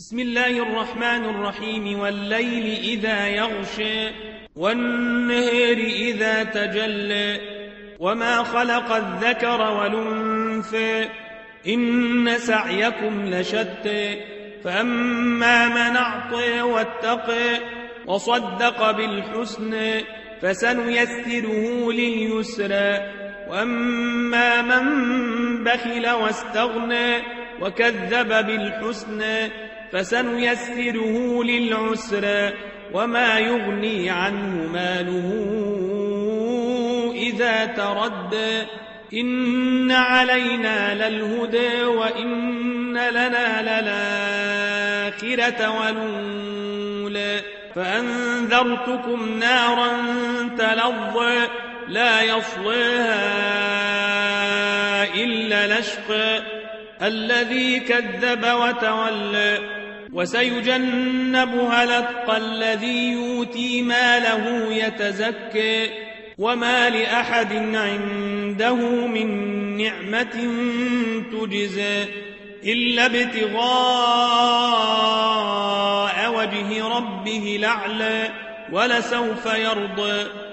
بسم الله الرحمن الرحيم والليل إذا يغشى والنهر إذا تجلى وما خلق الذكر والأنثى إن سعيكم لشتى فأما من أعطى واتقى وصدق بالحسنى فسنيسره لليسرى وأما من بخل واستغنى وكذب بالحسنى فسنيسره للعسرى وما يغني عنه ماله إذا تردى إن علينا للهدى وإن لنا للآخرة والأولى فأنذرتكم نارا تلظى لا يصليها إلا الأشقى الذي كذب وتولى وسيجنبها الأتقى الذي يؤتي ماله يتزكى وما لأحد عنده من نعمة تجزى إلا ابتغاء وجه ربه الأعلى ولسوف يرضى